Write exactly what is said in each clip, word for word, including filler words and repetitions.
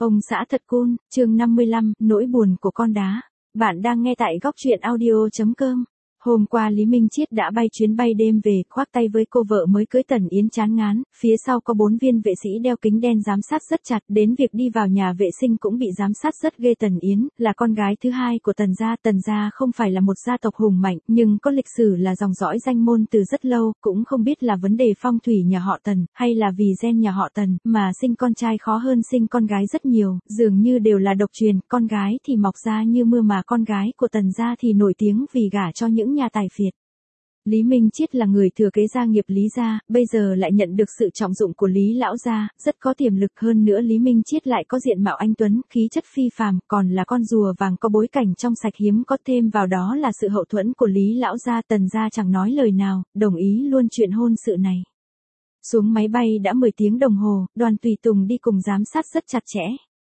Ông xã thật cool, chương năm mươi lăm, nỗi buồn của con đá. Bạn đang nghe tại góc truyện audio chấm com. Hôm qua Lý Minh Chiết đã bay chuyến bay đêm về, khoác tay với cô vợ mới cưới Tần Yến chán ngán, phía sau có bốn viên vệ sĩ đeo kính đen giám sát rất chặt, đến việc đi vào nhà vệ sinh cũng bị giám sát rất ghê. Tần Yến là con gái thứ hai của Tần gia, Tần gia không phải là một gia tộc hùng mạnh, nhưng có lịch sử là dòng dõi danh môn từ rất lâu, cũng không biết là vấn đề phong thủy nhà họ Tần, hay là vì gen nhà họ Tần, mà sinh con trai khó hơn sinh con gái rất nhiều, dường như đều là độc truyền, con gái thì mọc ra như mưa mà con gái của Tần gia thì nổi tiếng vì gả cho những nhà tài phiệt. Lý Minh Chiết là người thừa kế gia nghiệp Lý gia, bây giờ lại nhận được sự trọng dụng của Lý lão gia, rất có tiềm lực, hơn nữa Lý Minh Chiết lại có diện mạo anh tuấn, khí chất phi phàm, còn là con rùa vàng có bối cảnh trong sạch hiếm có, thêm vào đó là sự hậu thuẫn của Lý lão gia. Tần gia chẳng nói lời nào, đồng ý luôn chuyện hôn sự này. Xuống máy bay đã mười tiếng đồng hồ, đoàn tùy tùng đi cùng giám sát rất chặt chẽ.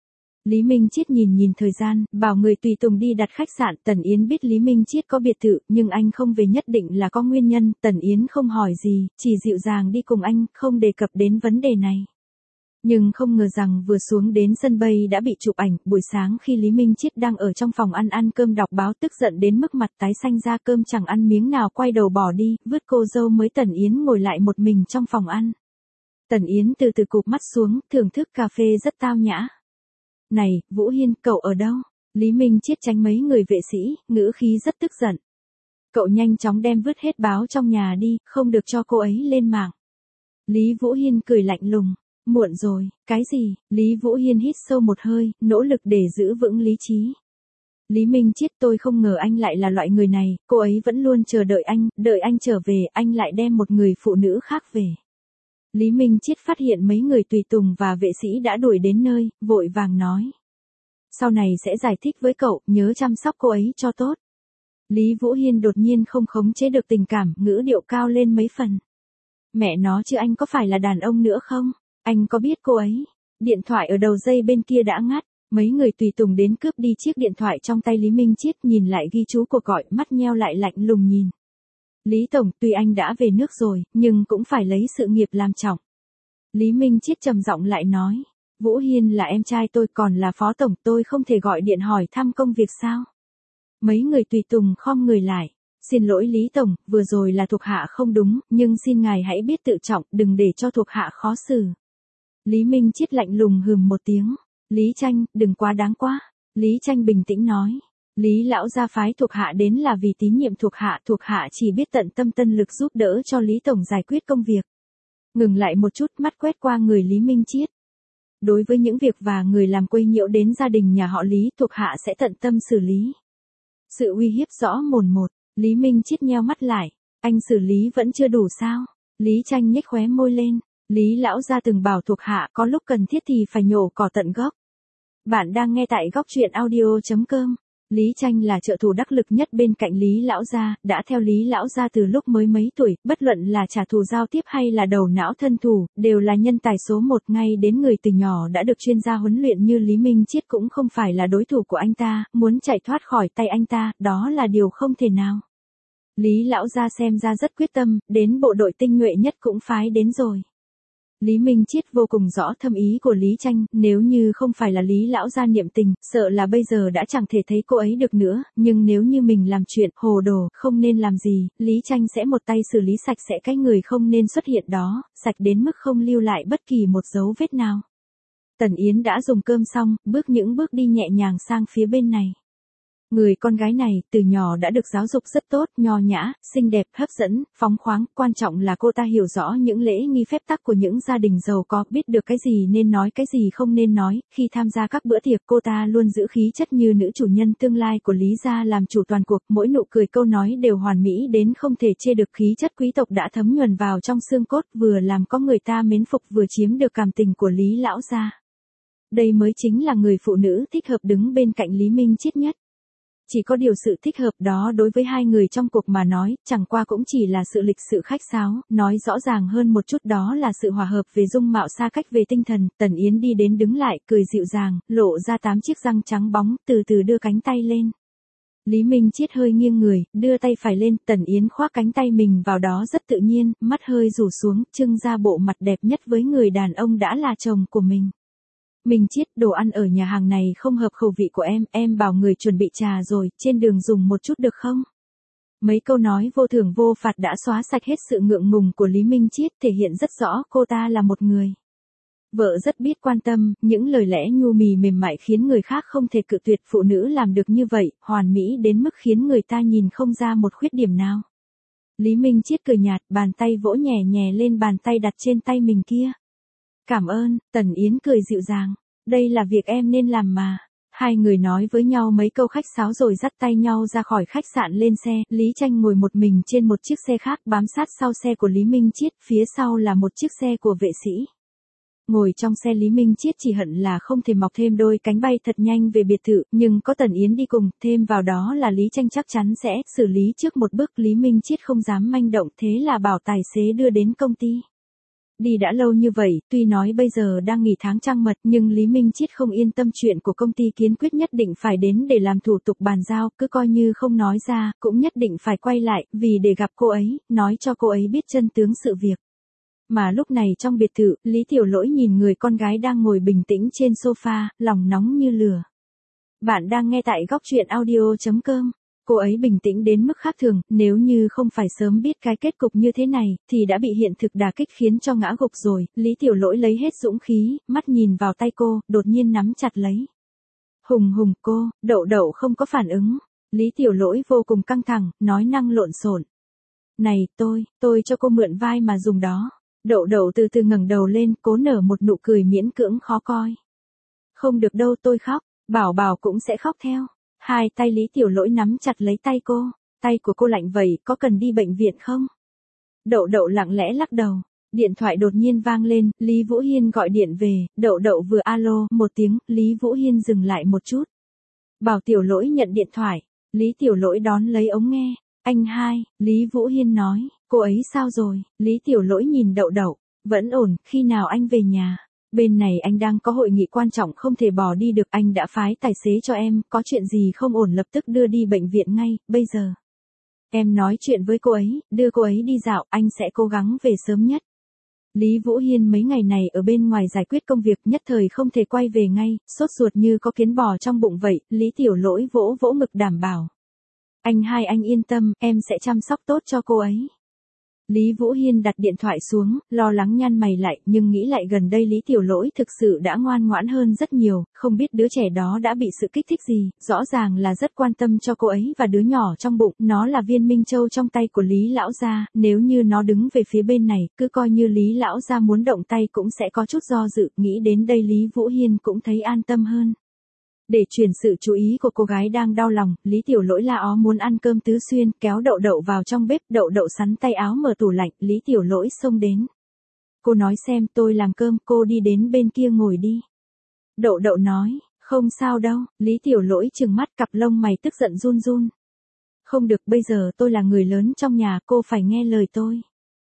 Lý Minh Chiết nhìn nhìn thời gian, bảo người tùy tùng đi đặt khách sạn. Tần Yến biết Lý Minh Chiết có biệt thự, nhưng anh không về nhất định là có nguyên nhân. Tần Yến không hỏi gì, chỉ dịu dàng đi cùng anh, không đề cập đến vấn đề này. Nhưng không ngờ rằng vừa xuống đến sân bay đã bị chụp ảnh. Buổi sáng khi Lý Minh Chiết đang ở trong phòng ăn ăn cơm đọc báo, tức giận đến mức mặt tái xanh ra, cơm chẳng ăn miếng nào, quay đầu bỏ đi, vứt cô dâu mới Tần Yến ngồi lại một mình trong phòng ăn. Tần Yến từ từ cụp mắt xuống, thưởng thức cà phê rất tao nhã. Này, Vũ Hiên, cậu ở đâu? Lý Minh Chiết tránh mấy người vệ sĩ, ngữ khí rất tức giận. Cậu nhanh chóng đem vứt hết báo trong nhà đi, không được cho cô ấy lên mạng. Lý Vũ Hiên cười lạnh lùng. Muộn rồi, cái gì? Lý Vũ Hiên hít sâu một hơi, nỗ lực để giữ vững lý trí. Lý Minh Chiết, tôi không ngờ anh lại là loại người này, cô ấy vẫn luôn chờ đợi anh, đợi anh trở về, anh lại đem một người phụ nữ khác về. Lý Minh Chiết phát hiện mấy người tùy tùng và vệ sĩ đã đuổi đến nơi, vội vàng nói. Sau này sẽ giải thích với cậu, nhớ chăm sóc cô ấy cho tốt. Lý Vũ Hiên đột nhiên không khống chế được tình cảm, ngữ điệu cao lên mấy phần. Mẹ nó chứ, anh có phải là đàn ông nữa không? Anh có biết cô ấy? Điện thoại ở đầu dây bên kia đã ngắt, mấy người tùy tùng đến cướp đi chiếc điện thoại trong tay Lý Minh Chiết, nhìn lại ghi chú cuộc gọi, mắt nheo lại lạnh lùng nhìn. Lý Tổng, tuy anh đã về nước rồi, nhưng cũng phải lấy sự nghiệp làm trọng. Lý Minh Chiết trầm giọng lại nói, Vũ Hiên là em trai tôi, còn là phó tổng, tôi không thể gọi điện hỏi thăm công việc sao? Mấy người tùy tùng khom người lại, xin lỗi Lý Tổng, vừa rồi là thuộc hạ không đúng, nhưng xin ngài hãy biết tự trọng, đừng để cho thuộc hạ khó xử. Lý Minh Chiết lạnh lùng hừm một tiếng, Lý Tranh, đừng quá đáng quá. Lý Tranh bình tĩnh nói. Lý lão gia phái thuộc hạ đến là vì tín nhiệm thuộc hạ, thuộc hạ chỉ biết tận tâm tân lực giúp đỡ cho Lý Tổng giải quyết công việc. Ngừng lại một chút, mắt quét qua người Lý Minh Chiết. Đối với những việc và người làm quấy nhiễu đến gia đình nhà họ Lý, thuộc hạ sẽ tận tâm xử lý. Sự uy hiếp rõ mồn một, Lý Minh Chiết nheo mắt lại, anh xử lý vẫn chưa đủ sao? Lý Tranh nhếch khóe môi lên, Lý lão gia từng bảo thuộc hạ có lúc cần thiết thì phải nhổ cỏ tận gốc. Bạn đang nghe tại góc truyện audio chấm com. Lý Tranh là trợ thủ đắc lực nhất bên cạnh Lý lão gia, đã theo Lý lão gia từ lúc mới mấy tuổi, bất luận là trả thù giao tiếp hay là đầu não thân thủ, đều là nhân tài số một, ngay đến người từ nhỏ đã được chuyên gia huấn luyện như Lý Minh Chiết cũng không phải là đối thủ của anh ta, muốn chạy thoát khỏi tay anh ta, đó là điều không thể nào. Lý lão gia xem ra rất quyết tâm, đến bộ đội tinh nhuệ nhất cũng phái đến rồi. Lý Minh Chiết vô cùng rõ thâm ý của Lý Tranh, nếu như không phải là Lý lão gia niệm tình, sợ là bây giờ đã chẳng thể thấy cô ấy được nữa, nhưng nếu như mình làm chuyện hồ đồ, không nên làm gì, Lý Tranh sẽ một tay xử lý sạch sẽ cái người không nên xuất hiện đó, sạch đến mức không lưu lại bất kỳ một dấu vết nào. Tần Yến đã dùng cơm xong, bước những bước đi nhẹ nhàng sang phía bên này. Người con gái này, từ nhỏ đã được giáo dục rất tốt, nho nhã, xinh đẹp, hấp dẫn, phóng khoáng, quan trọng là cô ta hiểu rõ những lễ nghi phép tắc của những gia đình giàu có, biết được cái gì nên nói, cái gì không nên nói, khi tham gia các bữa tiệc cô ta luôn giữ khí chất như nữ chủ nhân tương lai của Lý gia làm chủ toàn cuộc, mỗi nụ cười câu nói đều hoàn mỹ đến không thể chê được, khí chất quý tộc đã thấm nhuần vào trong xương cốt, vừa làm có người ta mến phục vừa chiếm được cảm tình của Lý lão gia. Đây mới chính là người phụ nữ thích hợp đứng bên cạnh Lý Minh Chiết nhất. Chỉ có điều sự thích hợp đó đối với hai người trong cuộc mà nói, chẳng qua cũng chỉ là sự lịch sự khách sáo, nói rõ ràng hơn một chút đó là sự hòa hợp về dung mạo xa cách về tinh thần. Tần Yến đi đến đứng lại, cười dịu dàng, lộ ra tám chiếc răng trắng bóng, từ từ đưa cánh tay lên. Lý Minh Chiết hơi nghiêng người, đưa tay phải lên, Tần Yến khoác cánh tay mình vào đó rất tự nhiên, mắt hơi rủ xuống, trưng ra bộ mặt đẹp nhất với người đàn ông đã là chồng của mình. Minh Chiết, đồ ăn ở nhà hàng này không hợp khẩu vị của em, em bảo người chuẩn bị trà rồi, trên đường dùng một chút được không? Mấy câu nói vô thưởng vô phạt đã xóa sạch hết sự ngượng ngùng của Lý Minh Chiết, thể hiện rất rõ cô ta là một người vợ rất biết quan tâm, những lời lẽ nhu mì mềm mại khiến người khác không thể cự tuyệt. Phụ nữ làm được như vậy, hoàn mỹ đến mức khiến người ta nhìn không ra một khuyết điểm nào. Lý Minh Chiết cười nhạt, bàn tay vỗ nhẹ nhẹ lên bàn tay đặt trên tay mình kia. Cảm ơn, Tần Yến cười dịu dàng. Đây là việc em nên làm mà. Hai người nói với nhau mấy câu khách sáo rồi dắt tay nhau ra khỏi khách sạn lên xe. Lý Tranh ngồi một mình trên một chiếc xe khác bám sát sau xe của Lý Minh Chiết, phía sau là một chiếc xe của vệ sĩ. Ngồi trong xe Lý Minh Chiết chỉ hận là không thể mọc thêm đôi cánh bay thật nhanh về biệt thự, nhưng có Tần Yến đi cùng, thêm vào đó là Lý Tranh chắc chắn sẽ xử lý trước một bước. Lý Minh Chiết không dám manh động, thế là bảo tài xế đưa đến công ty. Đi đã lâu như vậy, tuy nói bây giờ đang nghỉ tháng trăng mật, nhưng Lý Minh Chiết không yên tâm chuyện của công ty Kiến Quyết, nhất định phải đến để làm thủ tục bàn giao, cứ coi như không nói ra, cũng nhất định phải quay lại, vì để gặp cô ấy, nói cho cô ấy biết chân tướng sự việc. Mà lúc này trong biệt thự, Lý Tiểu Lỗi nhìn người con gái đang ngồi bình tĩnh trên sofa, lòng nóng như lửa. Bạn đang nghe tại góc truyện audio chấm com. Cô ấy bình tĩnh đến mức khác thường, nếu như không phải sớm biết cái kết cục như thế này, thì đã bị hiện thực đả kích khiến cho ngã gục rồi. Lý Tiểu Lỗi lấy hết dũng khí, mắt nhìn vào tay cô, đột nhiên nắm chặt lấy. Hùng hùng cô, Đậu Đậu không có phản ứng. Lý Tiểu Lỗi vô cùng căng thẳng, nói năng lộn xộn. Này, tôi, tôi cho cô mượn vai mà dùng đó. Đậu Đậu từ từ ngẩng đầu lên, cố nở một nụ cười miễn cưỡng khó coi. Không được đâu, tôi khóc, Bảo Bảo cũng sẽ khóc theo. Hai tay Lý Tiểu Lỗi nắm chặt lấy tay cô, tay của cô lạnh vậy, có cần đi bệnh viện không? Đậu Đậu lặng lẽ lắc đầu. Điện thoại đột nhiên vang lên, Lý Vũ Hiên gọi điện về. Đậu Đậu vừa alo một tiếng, Lý Vũ Hiên dừng lại một chút. Bảo Tiểu Lỗi nhận điện thoại. Lý Tiểu Lỗi đón lấy ống nghe. Anh hai, Lý Vũ Hiên nói, cô ấy sao rồi? Lý Tiểu Lỗi nhìn Đậu Đậu, vẫn ổn, khi nào anh về nhà? Bên này anh đang có hội nghị quan trọng không thể bỏ đi được, anh đã phái tài xế cho em, có chuyện gì không ổn lập tức đưa đi bệnh viện ngay, bây giờ. Em nói chuyện với cô ấy, đưa cô ấy đi dạo, anh sẽ cố gắng về sớm nhất. Lý Vũ Hiên mấy ngày này ở bên ngoài giải quyết công việc, nhất thời không thể quay về ngay, sốt ruột như có kiến bò trong bụng vậy. Lý Tiểu Lỗi vỗ vỗ ngực đảm bảo. Anh hai anh yên tâm, em sẽ chăm sóc tốt cho cô ấy. Lý Vũ Hiên đặt điện thoại xuống, lo lắng nhăn mày lại, nhưng nghĩ lại gần đây Lý Tiểu Lỗi thực sự đã ngoan ngoãn hơn rất nhiều, không biết đứa trẻ đó đã bị sự kích thích gì, rõ ràng là rất quan tâm cho cô ấy và đứa nhỏ trong bụng, nó là viên minh châu trong tay của Lý Lão Gia, nếu như nó đứng về phía bên này, cứ coi như Lý Lão Gia muốn động tay cũng sẽ có chút do dự, nghĩ đến đây Lý Vũ Hiên cũng thấy an tâm hơn. Để chuyển sự chú ý của cô gái đang đau lòng, Lý Tiểu Lỗi la ó muốn ăn cơm tứ xuyên, kéo Đậu Đậu vào trong bếp, Đậu Đậu sắn tay áo mở tủ lạnh, Lý Tiểu Lỗi xông đến. Cô nói xem tôi làm cơm, cô đi đến bên kia ngồi đi. Đậu Đậu nói, không sao đâu, Lý Tiểu Lỗi trừng mắt cặp lông mày tức giận run run. Không được, bây giờ tôi là người lớn trong nhà, cô phải nghe lời tôi.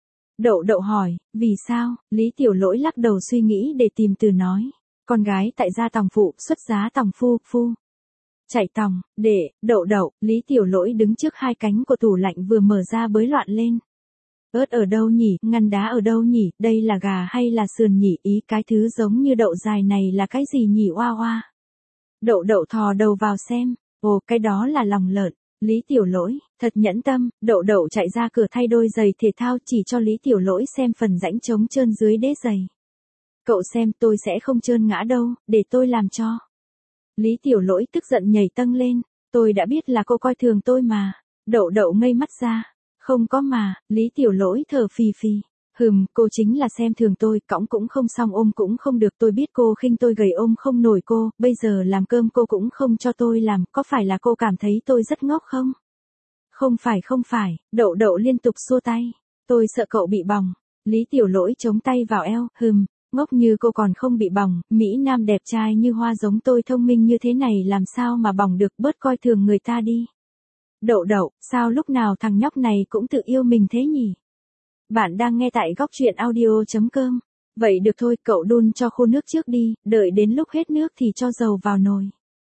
Đậu Đậu hỏi, vì sao? Lý Tiểu Lỗi lắc đầu suy nghĩ để tìm từ nói. Con gái tại gia tòng phụ, xuất giá tòng phu, phu. Chạy tòng, để, Đậu Đậu, Lý Tiểu Lỗi đứng trước hai cánh của tủ lạnh vừa mở ra bới loạn lên. Ớt ở đâu nhỉ, ngăn đá ở đâu nhỉ, đây là gà hay là sườn nhỉ, ý cái thứ giống như đậu dài này là cái gì nhỉ, oa oa. Đậu Đậu thò đầu vào xem, ồ cái đó là lòng lợn. Lý Tiểu Lỗi, thật nhẫn tâm, Đậu Đậu chạy ra cửa thay đôi giày thể thao chỉ cho Lý Tiểu Lỗi xem phần rãnh trống trơn dưới đế giày. Cậu xem tôi sẽ không trơn ngã đâu, để tôi làm cho. Lý Tiểu Lỗi tức giận nhảy tâng lên, tôi đã biết là cô coi thường tôi mà. Đậu Đậu ngây mắt ra, không có mà, Lý Tiểu Lỗi thở phì phì. Hừm, cô chính là xem thường tôi, cõng cũng không xong ôm cũng không được, tôi biết cô khinh tôi gầy ôm không nổi cô, bây giờ làm cơm cô cũng không cho tôi làm, có phải là cô cảm thấy tôi rất ngốc không? Không phải không phải, Đậu Đậu liên tục xua tay, tôi sợ cậu bị bỏng. Lý Tiểu Lỗi chống tay vào eo, hừm. Ngốc như cô còn không bị bỏng, Mỹ Nam đẹp trai như hoa giống tôi thông minh như thế này làm sao mà bỏng được, bớt coi thường người ta đi. Đậu Đậu, sao lúc nào thằng nhóc này cũng tự yêu mình thế nhỉ? Bạn đang nghe tại góc truyện audio chấm com. Vậy được thôi, cậu đun cho khô nước trước đi, đợi đến lúc hết nước thì cho dầu vào nồi.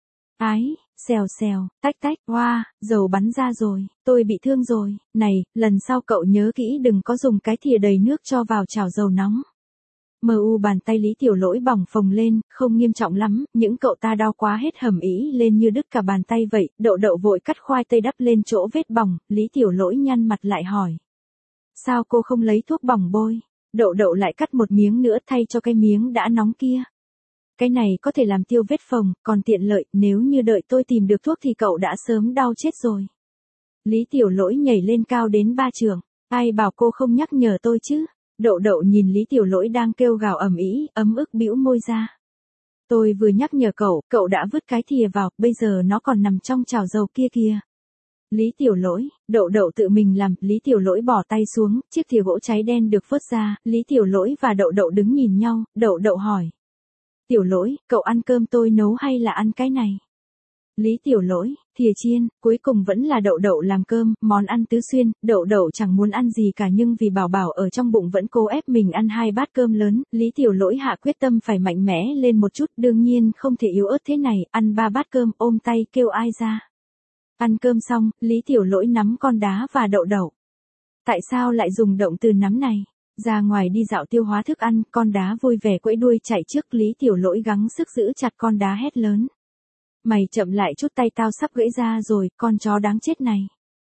Ái, xèo xèo, tách tách, hoa, wow, dầu bắn ra rồi, tôi bị thương rồi, này, lần sau cậu nhớ kỹ đừng có dùng cái thìa đầy nước cho vào chảo dầu nóng. Mờ u bàn tay Lý Tiểu Lỗi bỏng phồng lên, không nghiêm trọng lắm, những cậu ta đau quá hết hầm ý lên như đứt cả bàn tay vậy, đậu đậu vội cắt khoai tây đắp lên chỗ vết bỏng, Lý Tiểu Lỗi nhăn mặt lại hỏi. Sao cô không lấy thuốc bỏng bôi? Đậu đậu lại cắt một miếng nữa thay cho cái miếng đã nóng kia. Cái này có thể làm tiêu vết phồng, còn tiện lợi, nếu như đợi tôi tìm được thuốc thì cậu đã sớm đau chết rồi. Lý Tiểu Lỗi nhảy lên cao đến ba trượng, ai bảo cô không nhắc nhở tôi chứ? Đậu đậu nhìn Lý Tiểu Lỗi đang kêu gào ầm ĩ, ấm ức bĩu môi ra. Tôi vừa nhắc nhở cậu, cậu đã vứt cái thìa vào, bây giờ nó còn nằm trong chảo dầu kia kìa. Lý Tiểu Lỗi, đậu đậu tự mình làm, Lý Tiểu Lỗi bỏ tay xuống, chiếc thìa gỗ cháy đen được vớt ra, Lý Tiểu Lỗi và đậu đậu đứng nhìn nhau, đậu đậu hỏi. Tiểu Lỗi, cậu ăn cơm tôi nấu hay là ăn cái này? Lý Tiểu Lỗi, thìa chiên, cuối cùng vẫn là đậu đậu làm cơm, món ăn tứ xuyên, đậu đậu chẳng muốn ăn gì cả nhưng vì bảo bảo ở trong bụng vẫn cố ép mình ăn hai bát cơm lớn, Lý Tiểu Lỗi hạ quyết tâm phải mạnh mẽ lên một chút, đương nhiên không thể yếu ớt thế này, ăn ba bát cơm ôm tay kêu ai ra. Ăn cơm xong, Lý Tiểu Lỗi nắm con đá và đậu đậu. Tại sao lại dùng động từ nắm này? Ra ngoài đi dạo tiêu hóa thức ăn, con đá vui vẻ quẫy đuôi chạy trước, Lý Tiểu Lỗi gắng sức giữ chặt con đá hét lớn. Mày chậm lại chút, tay tao sắp gãy ra rồi, con chó đáng chết này.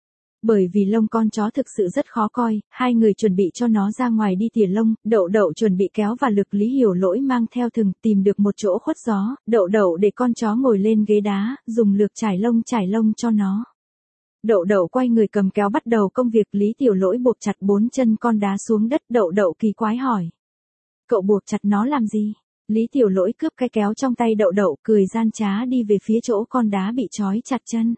Bởi vì lông con chó thực sự rất khó coi, hai người chuẩn bị cho nó ra ngoài đi tỉa lông, đậu đậu chuẩn bị kéo và lực, Lý Hiểu Lỗi mang theo thừng, tìm được một chỗ khuất gió, đậu đậu để con chó ngồi lên ghế đá, dùng lược trải lông trải lông cho nó. Đậu đậu quay người cầm kéo bắt đầu công việc, Lý Tiểu Lỗi buộc chặt bốn chân con đá xuống đất, đậu đậu kỳ quái hỏi. Cậu buộc chặt nó làm gì? Lý Tiểu Lỗi cướp cái kéo trong tay đậu đậu, cười gian trá đi về phía chỗ con đá bị trói chặt chân.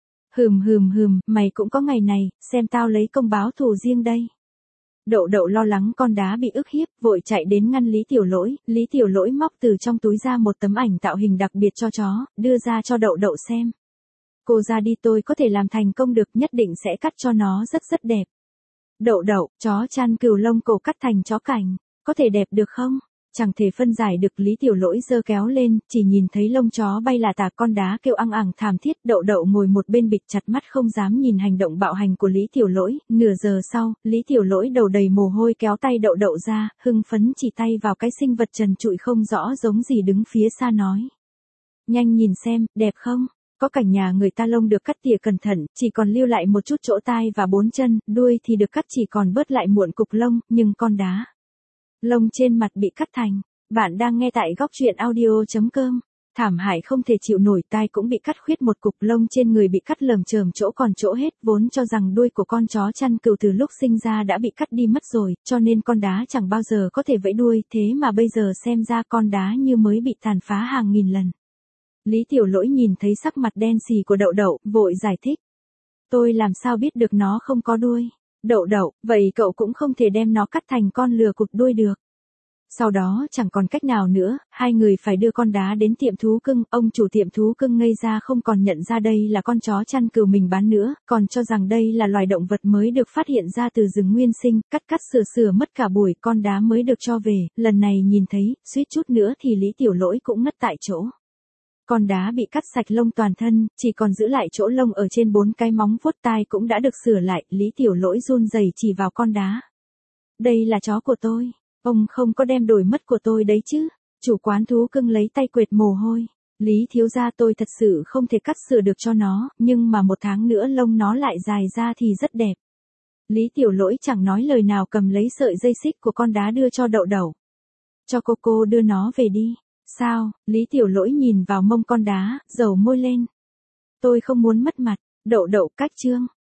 Hừm hừm hừm, mày cũng có ngày này, xem tao lấy công báo thù riêng đây. Đậu đậu lo lắng con đá bị ức hiếp, vội chạy đến ngăn Lý Tiểu Lỗi, Lý Tiểu Lỗi móc từ trong túi ra một tấm ảnh tạo hình đặc biệt cho chó, đưa ra cho đậu đậu xem. Cô ra đi, tôi có thể làm thành công được, nhất định sẽ cắt cho nó rất rất đẹp. Đậu đậu, chó chăn cừu lông cổ cắt thành chó cảnh, có thể đẹp được không? Chẳng thể phân giải được, Lý Tiểu Lỗi giơ kéo lên, chỉ nhìn thấy lông chó bay là tả, con đá kêu ăng ẳng thảm thiết, đậu đậu ngồi một bên bịt chặt mắt không dám nhìn hành động bạo hành của Lý Tiểu Lỗi, nửa giờ sau, Lý Tiểu Lỗi đầu đầy mồ hôi kéo tay đậu đậu ra, hưng phấn chỉ tay vào cái sinh vật trần trụi không rõ giống gì đứng phía xa nói. Nhanh nhìn xem, đẹp không? Có cảnh nhà người ta lông được cắt tỉa cẩn thận, chỉ còn lưu lại một chút chỗ tai và bốn chân, đuôi thì được cắt chỉ còn bớt lại muộn cục lông, nhưng con đá. Lông trên mặt bị cắt thành. Bạn đang nghe tại góc truyện audio.com. Thảm hại không thể chịu nổi, tai cũng bị cắt khuyết, một cục lông trên người bị cắt lởm chởm chỗ còn chỗ hết, vốn cho rằng đuôi của con chó chăn cừu từ lúc sinh ra đã bị cắt đi mất rồi, cho nên con đá chẳng bao giờ có thể vẫy đuôi, thế mà bây giờ xem ra con đá như mới bị tàn phá hàng nghìn lần. Lý Tiểu Lỗi nhìn thấy sắc mặt đen xì của đậu đậu, vội giải thích. Tôi làm sao biết được nó không có đuôi? Đậu đậu, vậy cậu cũng không thể đem nó cắt thành con lừa cụt đuôi được. Sau đó chẳng còn cách nào nữa, hai người phải đưa con đá đến tiệm thú cưng, ông chủ tiệm thú cưng ngây ra không còn nhận ra đây là con chó chăn cừu mình bán nữa, còn cho rằng đây là loài động vật mới được phát hiện ra từ rừng nguyên sinh, cắt cắt sửa sửa mất cả buổi, con đá mới được cho về, lần này nhìn thấy, suýt chút nữa thì Lý Tiểu Lỗi cũng ngất tại chỗ. Con đá bị cắt sạch lông toàn thân, chỉ còn giữ lại chỗ lông ở trên bốn cái móng vuốt, tai cũng đã được sửa lại, Lý Tiểu Lỗi run rẩy chỉ vào con đá. Đây là chó của tôi, ông không có đem đổi mất của tôi đấy chứ? Chủ quán thú cưng lấy tay quệt mồ hôi. Lý thiếu gia, tôi thật sự không thể cắt sửa được cho nó, nhưng mà một tháng nữa lông nó lại dài ra thì rất đẹp. Lý Tiểu Lỗi chẳng nói lời nào cầm lấy sợi dây xích của con đá đưa cho đậu đậu. Cho cô cô đưa nó về đi. Sao? Lý Tiểu Lỗi nhìn vào mông con đá, dầu môi lên. Tôi không muốn mất mặt. Đậu đậu cách chương.